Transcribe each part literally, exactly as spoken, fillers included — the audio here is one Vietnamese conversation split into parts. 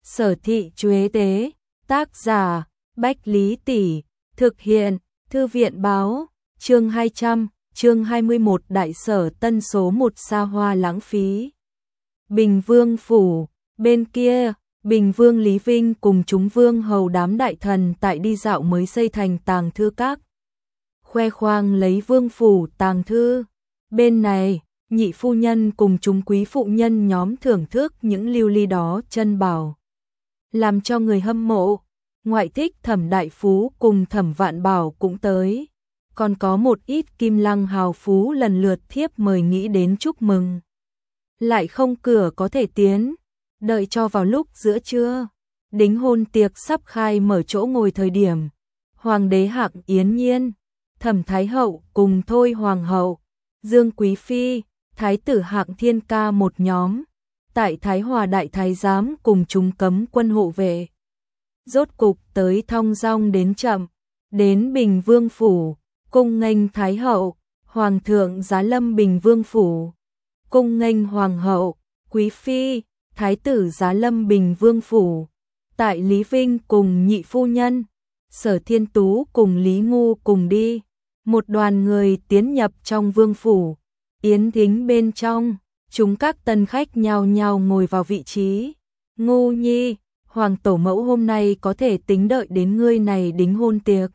Sở thị Chuế tế, tác giả, Bách Lý Tỷ, thực hiện, Thư viện báo, chương hai trăm, chương hai mươi mốt Đại sở Tân số một xa hoa lãng phí. Bình Vương Phủ, bên kia, Bình Vương Lý Vinh cùng chúng vương hầu đám đại thần tại đi dạo mới xây thành tàng thư các. Khoe khoang lấy vương phủ tàng thư. Bên này, nhị phu nhân cùng chúng quý phụ nhân nhóm thưởng thức những lưu ly đó chân bảo. Làm cho người hâm mộ, ngoại thích Thẩm Đại Phú cùng Thẩm Vạn Bảo cũng tới. Còn có một ít kim lăng hào phú lần lượt thiếp mời nghĩ đến chúc mừng. Lại không cửa có thể tiến, đợi cho vào lúc giữa trưa, đính hôn tiệc sắp khai mở chỗ ngồi thời điểm. Hoàng đế Hạng Yến Nhiên, Thẩm Thái Hậu cùng Thôi Hoàng Hậu, Dương Quý Phi, Thái tử Hạng Thiên Ca một nhóm, tại Thái Hòa Đại Thái Giám cùng chúng cấm quân hộ vệ. Rốt cục tới thong dong đến chậm, đến Bình Vương Phủ, cung nghênh Thái Hậu, Hoàng thượng giá lâm Bình Vương Phủ, cung nghênh Hoàng hậu, Quý Phi, Thái tử giá lâm Bình Vương Phủ. Tại Lý Vinh cùng nhị phu nhân, Sở Thiên Tú cùng Lý Ngu cùng đi. Một đoàn người tiến nhập trong vương phủ, yến thính bên trong, chúng các tân khách nhao nhao ngồi vào vị trí. Ngu nhi, Hoàng tổ mẫu hôm nay có thể tính đợi đến ngươi này đính hôn tiệc.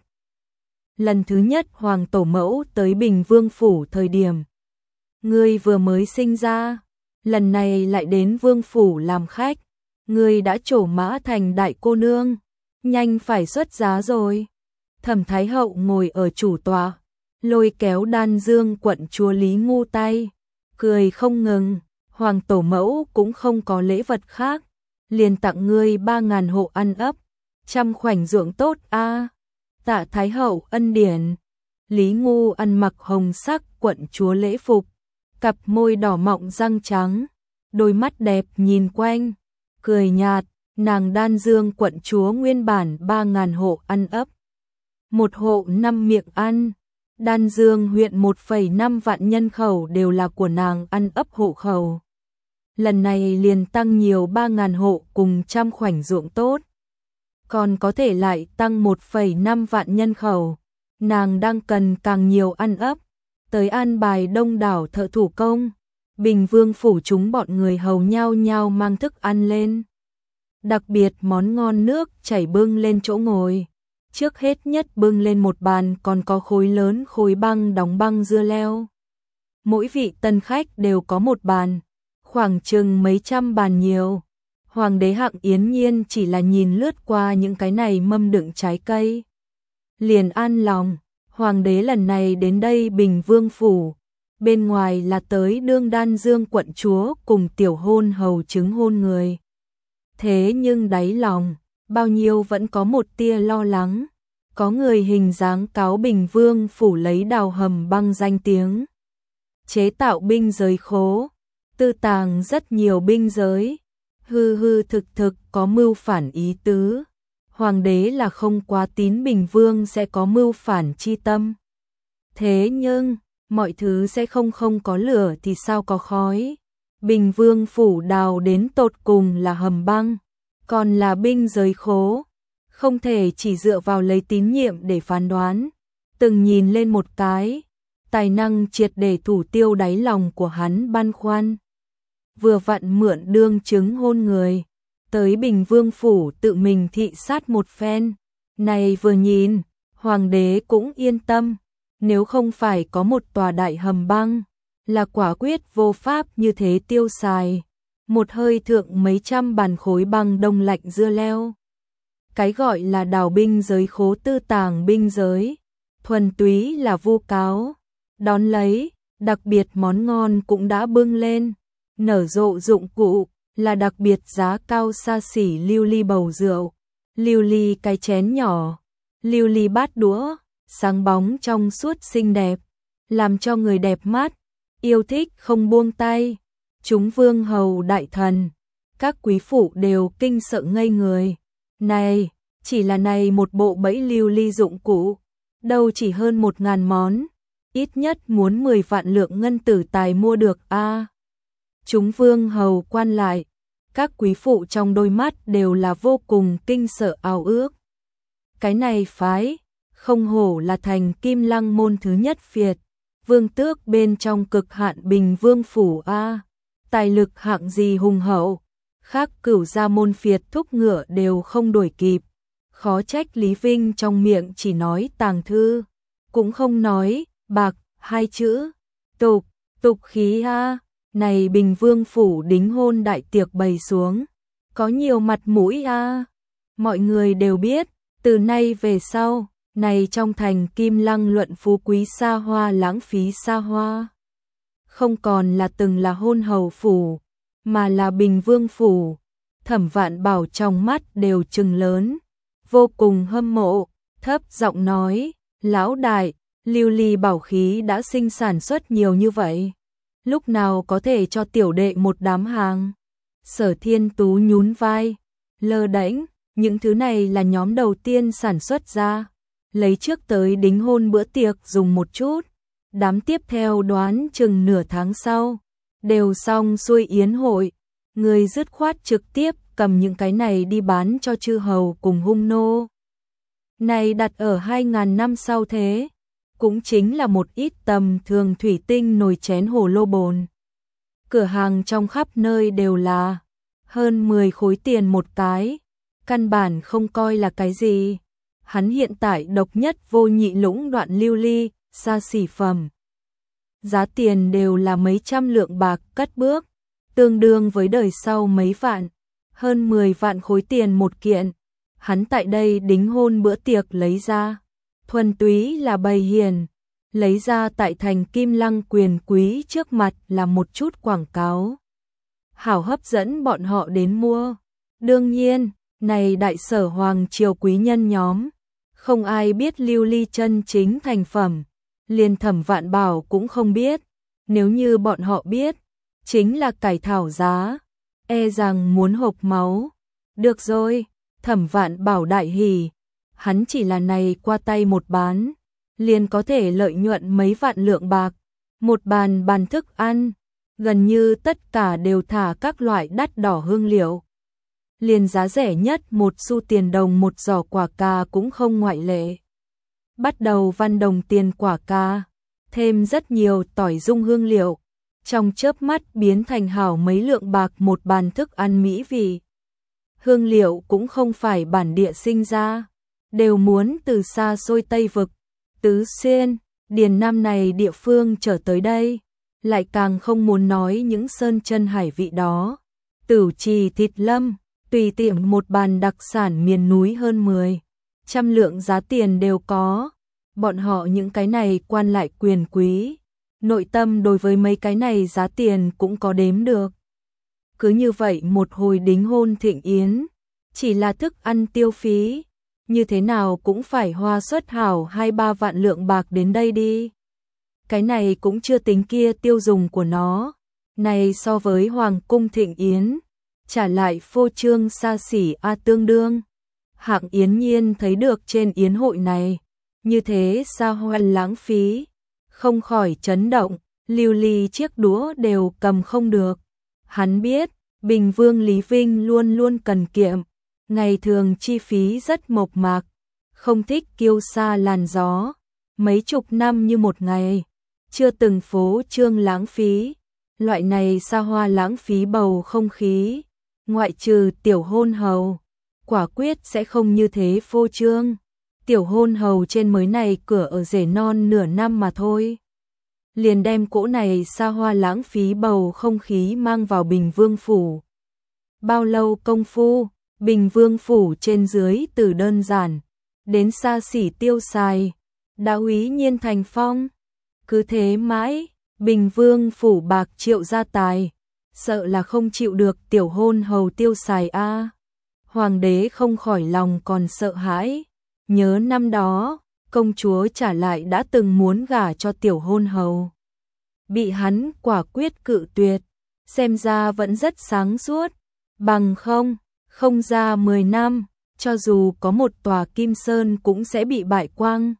Lần thứ nhất Hoàng tổ mẫu tới Bình Vương phủ thời điểm ngươi vừa mới sinh ra, lần này lại đến vương phủ làm khách, ngươi đã trổ mã thành đại cô nương, nhanh phải xuất giá rồi. Thẩm Thái Hậu ngồi ở chủ tọa, lôi kéo Đan Dương quận chúa Lý Ngu tay, cười không ngừng. Hoàng tổ mẫu cũng không có lễ vật khác, liền tặng ngươi ba ngàn hộ ăn ấp, trăm khoảnh ruộng tốt a. À. Tạ Thái Hậu ân điển. Lý Ngu ăn mặc hồng sắc quận chúa lễ phục, cặp môi đỏ mọng răng trắng, đôi mắt đẹp nhìn quanh, cười nhạt. Nàng Đan Dương quận chúa nguyên bản ba ngàn hộ ăn ấp, một hộ năm miệng ăn. Đan Dương huyện một phẩy năm vạn nhân khẩu đều là của nàng ăn ấp hộ khẩu. Lần này liền tăng nhiều ba ngàn hộ cùng trăm khoảnh ruộng tốt. Còn có thể lại tăng một phẩy năm vạn nhân khẩu. Nàng đang cần càng nhiều ăn ấp. Tới an bài đông đảo thợ thủ công. Bình Vương phủ chúng bọn người hầu nhau nhau mang thức ăn lên. Đặc biệt món ngon nước chảy bưng lên chỗ ngồi. Trước hết nhất bưng lên một bàn còn có khối lớn khối băng đóng băng dưa leo. Mỗi vị tân khách đều có một bàn, khoảng chừng mấy trăm bàn nhiều. Hoàng đế Hạng Yến Nhiên chỉ là nhìn lướt qua những cái này mâm đựng trái cây, liền an lòng. Hoàng đế lần này đến đây Bình Vương phủ, bên ngoài là tới đương Đan Dương quận chúa cùng tiểu hôn hầu chứng hôn người. Thế nhưng đáy lòng bao nhiêu vẫn có một tia lo lắng. Có người hình dáng cáo Bình Vương phủ lấy đào hầm băng danh tiếng, chế tạo binh giới khố, tư tàng rất nhiều binh giới, hư hư thực thực có mưu phản ý tứ. Hoàng đế là không quá tín Bình Vương sẽ có mưu phản chi tâm. Thế nhưng, mọi thứ sẽ không không có lửa thì sao có khói. Bình Vương phủ đào đến tột cùng là hầm băng, còn là binh giới khố, không thể chỉ dựa vào lấy tín nhiệm để phán đoán. Từng nhìn lên một cái, tài năng triệt để thủ tiêu đáy lòng của hắn băn khoăn. Vừa vặn mượn đương chứng hôn người, tới Bình Vương phủ tự mình thị sát một phen. Này vừa nhìn, Hoàng đế cũng yên tâm, nếu không phải có một tòa đại hầm băng, là quả quyết vô pháp như thế tiêu xài. Một hơi thượng mấy trăm bàn khối băng đông lạnh dưa leo. Cái gọi là đào binh giới khố tư tàng binh giới, thuần túy là vu cáo. Đón lấy, đặc biệt món ngon cũng đã bưng lên. Nở rộ dụng cụ, là đặc biệt giá cao xa xỉ lưu ly bầu rượu, lưu ly cái chén nhỏ, lưu ly bát đũa, sáng bóng trong suốt xinh đẹp, làm cho người đẹp mắt, yêu thích không buông tay. Chúng vương hầu đại thần, các quý phụ đều kinh sợ ngây người. Này, chỉ là này một bộ bẫy lưu ly dụng cụ, đâu chỉ hơn một ngàn món, ít nhất muốn mười vạn lượng ngân tử tài mua được a. À, chúng vương hầu quan lại, các quý phụ trong đôi mắt đều là vô cùng kinh sợ ao ước. Cái này phái, không hổ là thành Kim Lăng môn thứ nhất Việt, vương tước bên trong cực hạn Bình Vương phủ a, tài lực hạng gì hùng hậu, khác cửu gia môn Việt thúc ngựa đều không đuổi kịp. Khó trách Lý Vinh trong miệng chỉ nói tàng thư, cũng không nói bạc hai chữ. Tục, tục khí a, này Bình Vương phủ đính hôn đại tiệc bày xuống, có nhiều mặt mũi a. Mọi người đều biết, từ nay về sau, này trong thành Kim Lăng luận phú quý xa hoa lãng phí xa hoa. Không còn là từng là hôn hầu phủ, mà là Bình Vương phủ. Thẩm Vạn Bảo trong mắt đều trừng lớn, vô cùng hâm mộ, thấp giọng nói, lão đại, lưu ly bảo khí đã sinh sản xuất nhiều như vậy, lúc nào có thể cho tiểu đệ một đám hàng. Sở Thiên Tú nhún vai, lơ đễnh, những thứ này là nhóm đầu tiên sản xuất ra, lấy trước tới đính hôn bữa tiệc dùng một chút, đám tiếp theo đoán chừng nửa tháng sau, đều xong xuôi yến hội, người dứt khoát trực tiếp cầm những cái này đi bán cho chư hầu cùng hung nô. Này đặt ở hai ngàn năm sau thế, cũng chính là một ít tầm thường thủy tinh nồi chén hồ lô bồn. Cửa hàng trong khắp nơi đều là hơn mười khối tiền một cái, căn bản không coi là cái gì. Hắn hiện tại độc nhất vô nhị lũng đoạn lưu ly, xa xỉ phẩm. Giá tiền đều là mấy trăm lượng bạc cất bước, tương đương với đời sau mấy vạn, hơn mười vạn khối tiền một kiện. Hắn tại đây đính hôn bữa tiệc lấy ra, thuần túy là bày hiền, lấy ra tại thành Kim Lăng quyền quý trước mặt là một chút quảng cáo. Hảo hấp dẫn bọn họ đến mua. Đương nhiên, này đại sở hoàng triều quý nhân nhóm, không ai biết lưu ly chân chính thành phẩm, liền Thẩm Vạn Bảo cũng không biết, nếu như bọn họ biết, chính là cải thảo giá, e rằng muốn hộc máu. Được rồi, Thẩm Vạn Bảo đại hỉ, hắn chỉ là này qua tay một bán, liền có thể lợi nhuận mấy vạn lượng bạc, một bàn bàn thức ăn, gần như tất cả đều thả các loại đắt đỏ hương liệu. Liền giá rẻ nhất một xu tiền đồng một giỏ quả cà cũng không ngoại lệ. Bắt đầu văn đồng tiền quả cà, thêm rất nhiều tỏi dung hương liệu, trong chớp mắt biến thành hảo mấy lượng bạc một bàn thức ăn mỹ vị. Hương liệu cũng không phải bản địa sinh ra, đều muốn từ xa xôi Tây Vực, Tứ Xuyên, Điền Nam này địa phương trở tới đây, lại càng không muốn nói những sơn chân hải vị đó. Tửu Trì thịt lâm, tùy tiệm một bàn đặc sản miền núi hơn mười, trăm lượng giá tiền đều có. Bọn họ những cái này quan lại quyền quý, nội tâm đối với mấy cái này giá tiền cũng có đếm được. Cứ như vậy một hồi đính hôn thịnh yến, chỉ là thức ăn tiêu phí, như thế nào cũng phải hoa suất hảo hai ba vạn lượng bạc đến đây đi. Cái này cũng chưa tính kia tiêu dùng của nó, này so với hoàng cung thịnh yến, trả lại phô trương xa xỉ a tương đương. Hạng Yến Nhiên thấy được trên yến hội này, như thế xa hoa lãng phí, không khỏi chấn động, lưu ly chiếc đũa đều cầm không được. Hắn biết, Bình Vương Lý Vinh luôn luôn cần kiệm, ngày thường chi phí rất mộc mạc, không thích kiêu sa làn gió, mấy chục năm như một ngày, chưa từng phố trương lãng phí. Loại này xa hoa lãng phí bầu không khí, ngoại trừ tiểu hôn hầu, quả quyết sẽ không như thế phô trương. Tiểu hôn hầu trên mới này cửa ở rể non nửa năm mà thôi, liền đem cỗ này xa hoa lãng phí bầu không khí mang vào Bình Vương phủ. Bao lâu công phu, Bình Vương phủ trên dưới từ đơn giản đến xa xỉ tiêu xài, đã úy nhiên thành phong. Cứ thế mãi, Bình Vương phủ bạc triệu gia tài, sợ là không chịu được tiểu hôn hầu tiêu xài a. Hoàng đế không khỏi lòng còn sợ hãi, nhớ năm đó, công chúa trả lại đã từng muốn gả cho tiểu hôn hầu. Bị hắn quả quyết cự tuyệt, xem ra vẫn rất sáng suốt, bằng không, không ra mười năm, cho dù có một tòa Kim Sơn cũng sẽ bị bại quang.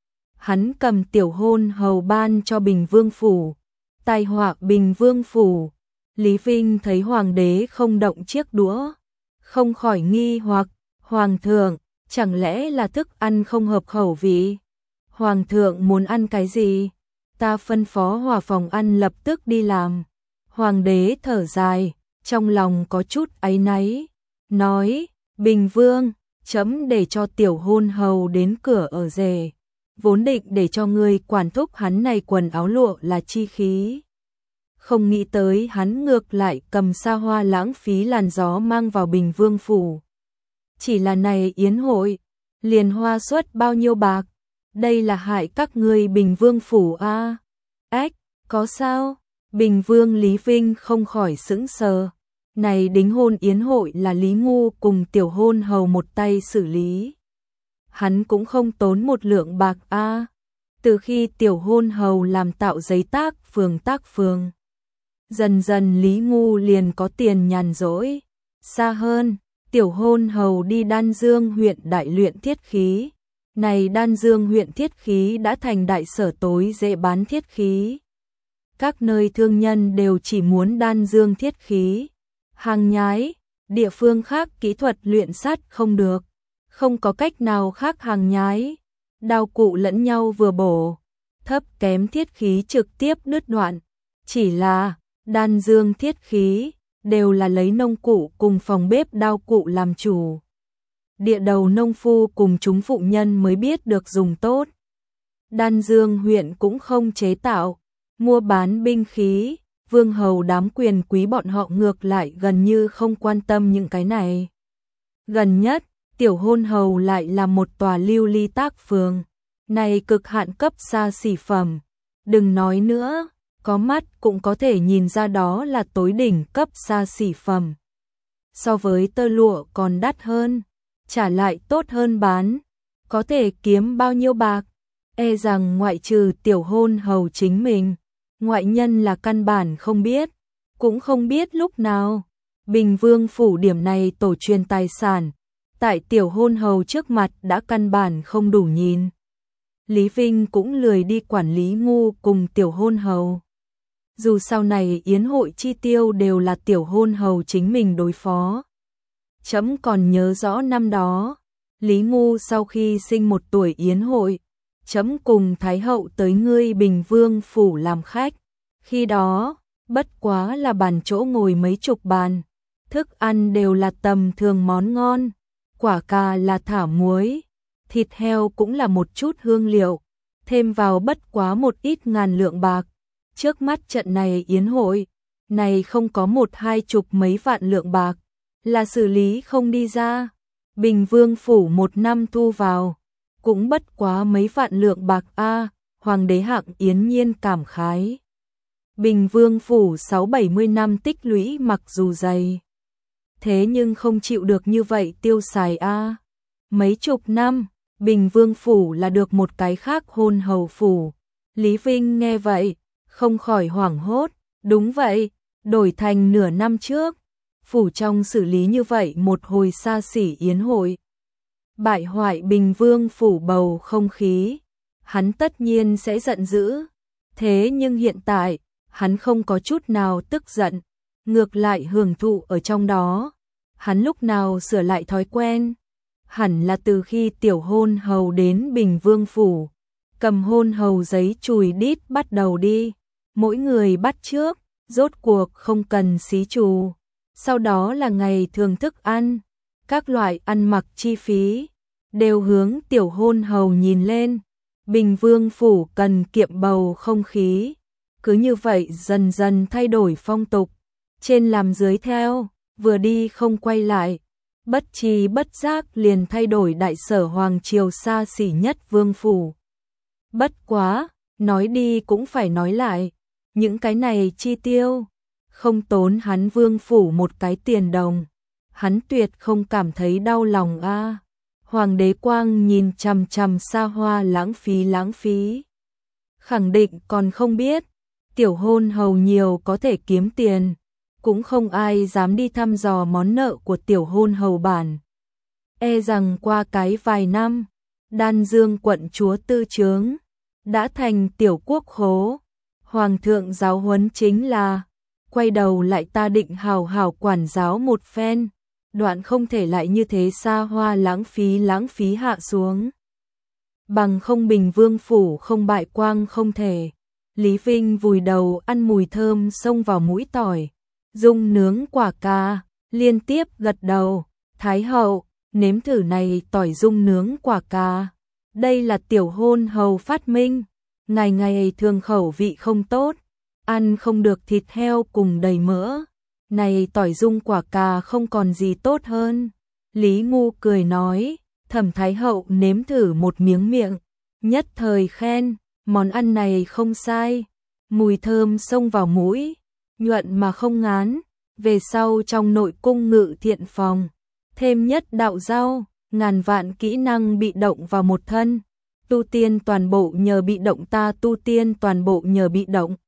Hắn cầm tiểu hôn hầu ban cho Bình Vương phủ, tai họa Bình Vương phủ, Lý Vinh thấy hoàng đế không động chiếc đũa, không khỏi nghi hoặc, hoàng thượng, chẳng lẽ là thức ăn không hợp khẩu vị? Hoàng thượng muốn ăn cái gì? Ta phân phó hỏa phòng ăn lập tức đi làm. Hoàng đế thở dài, trong lòng có chút áy náy, nói, Bình Vương, chấm để cho tiểu hôn hầu đến cửa ở rể, vốn định để cho ngươi quản thúc hắn này quần áo lụa là chi khí. Không nghĩ tới hắn ngược lại cầm xa hoa lãng phí làn gió mang vào Bình Vương phủ. Chỉ là này yến hội, liền hoa suất bao nhiêu bạc, đây là hại các ngươi Bình Vương phủ a. À? Ếch, có sao? Bình Vương Lý Vinh không khỏi sững sờ. Này đính hôn yến hội là Lý Ngu cùng tiểu hôn hầu một tay xử lý. Hắn cũng không tốn một lượng bạc a. À? Từ khi tiểu hôn hầu làm tạo giấy tác phường tác phường, dần dần Lý Ngu liền có tiền nhàn rỗi. Xa hơn, tiểu hôn hầu đi Đan Dương huyện đại luyện thiết khí. Này Đan Dương huyện thiết khí đã thành đại sở tối dễ bán thiết khí. Các nơi thương nhân đều chỉ muốn Đan Dương thiết khí. Hàng nhái, địa phương khác kỹ thuật luyện sắt không được, không có cách nào khác hàng nhái. Đao cụ lẫn nhau vừa bổ, thấp kém thiết khí trực tiếp đứt đoạn. Chỉ là Đan Dương thiết khí đều là lấy nông cụ cùng phòng bếp đao cụ làm chủ. Địa đầu nông phu cùng chúng phụ nhân mới biết được dùng tốt. Đan Dương huyện cũng không chế tạo, mua bán binh khí, vương hầu đám quyền quý bọn họ ngược lại gần như không quan tâm những cái này. Gần nhất, tiểu hôn hầu lại là một tòa lưu ly tác phường, này cực hạn cấp xa xỉ phẩm. Đừng nói nữa, có mắt cũng có thể nhìn ra đó là tối đỉnh cấp xa xỉ phẩm. So với tơ lụa còn đắt hơn, trả lại tốt hơn bán, có thể kiếm bao nhiêu bạc, e rằng ngoại trừ tiểu hôn hầu chính mình, ngoại nhân là căn bản không biết, cũng không biết lúc nào. Bình Vương phủ điểm này tổ truyền tài sản, tại tiểu hôn hầu trước mặt đã căn bản không đủ nhìn. Lý Vinh cũng lười đi quản lý Ngu cùng tiểu hôn hầu. Dù sau này yến hội chi tiêu đều là tiểu hôn hầu chính mình đối phó. Chấm còn nhớ rõ năm đó, Lý Ngu sau khi sinh một tuổi yến hội, chấm cùng Thái hậu tới ngươi Bình Vương phủ làm khách. Khi đó, bất quá là bàn chỗ ngồi mấy chục bàn, thức ăn đều là tầm thường món ngon, quả cà là thả muối, thịt heo cũng là một chút hương liệu, thêm vào bất quá một ít ngàn lượng bạc. Trước mắt trận này yến hội, này không có một hai chục mấy vạn lượng bạc, là xử lý không đi ra. Bình Vương phủ một năm thu vào, cũng bất quá mấy vạn lượng bạc a. À, Hoàng đế Hạng Yến Nhiên cảm khái. Bình Vương phủ sáu bảy mươi năm tích lũy mặc dù dày, thế nhưng không chịu được như vậy tiêu xài a. À. Mấy chục năm, Bình Vương phủ là được một cái khác hôn hầu phủ. Lý Vinh nghe vậy, không khỏi hoảng hốt, đúng vậy, đổi thành nửa năm trước, phủ trong xử lý như vậy một hồi xa xỉ yến hội, bại hoại Bình Vương phủ bầu không khí, hắn tất nhiên sẽ giận dữ. Thế nhưng hiện tại, hắn không có chút nào tức giận, ngược lại hưởng thụ ở trong đó. Hắn lúc nào sửa lại thói quen? Hẳn là từ khi tiểu hôn hầu đến Bình Vương phủ, cầm hôn hầu giấy chùi đít bắt đầu đi. Mỗi người bắt trước, rốt cuộc không cần xí trù. Sau đó là ngày thường thức ăn, các loại ăn mặc chi phí, đều hướng tiểu hôn hầu nhìn lên. Bình Vương phủ cần kiệm bầu không khí. Cứ như vậy dần dần thay đổi phong tục, trên làm dưới theo, vừa đi không quay lại. Bất tri bất giác liền thay đổi đại sở hoàng triều xa xỉ nhất vương phủ. Bất quá, nói đi cũng phải nói lại, những cái này chi tiêu, không tốn hắn vương phủ một cái tiền đồng, hắn tuyệt không cảm thấy đau lòng a. À. Hoàng đế Quang nhìn chằm chằm xa hoa lãng phí lãng phí, khẳng định còn không biết, tiểu hôn hầu nhiều có thể kiếm tiền, cũng không ai dám đi thăm dò món nợ của tiểu hôn hầu bản. E rằng qua cái vài năm, Đan Dương quận chúa tư trướng đã thành tiểu quốc khố, hoàng thượng giáo huấn chính là quay đầu lại ta định hào hào quản giáo một phen, đoạn không thể lại như thế xa hoa lãng phí lãng phí hạ xuống. Bằng không Bình Vương phủ không bại quang không thể. Lý Vinh vùi đầu ăn mùi thơm xông vào mũi tỏi, dung nướng quả cà, liên tiếp gật đầu, Thái hậu, nếm thử này tỏi dung nướng quả cà. Đây là tiểu hôn hầu phát minh, ngày ngày thường khẩu vị không tốt, ăn không được thịt heo cùng đầy mỡ. Này tỏi dung quả cà không còn gì tốt hơn. Lý Ngu cười nói, Thẩm Thái hậu nếm thử một miếng miệng, nhất thời khen, món ăn này không sai, mùi thơm xông vào mũi, nhuận mà không ngán. Về sau trong nội cung ngự thiện phòng, thêm nhất đạo rau, ngàn vạn kỹ năng bị động vào một thân, tu tiên toàn bộ nhờ bị động ta tu tiên toàn bộ nhờ bị động.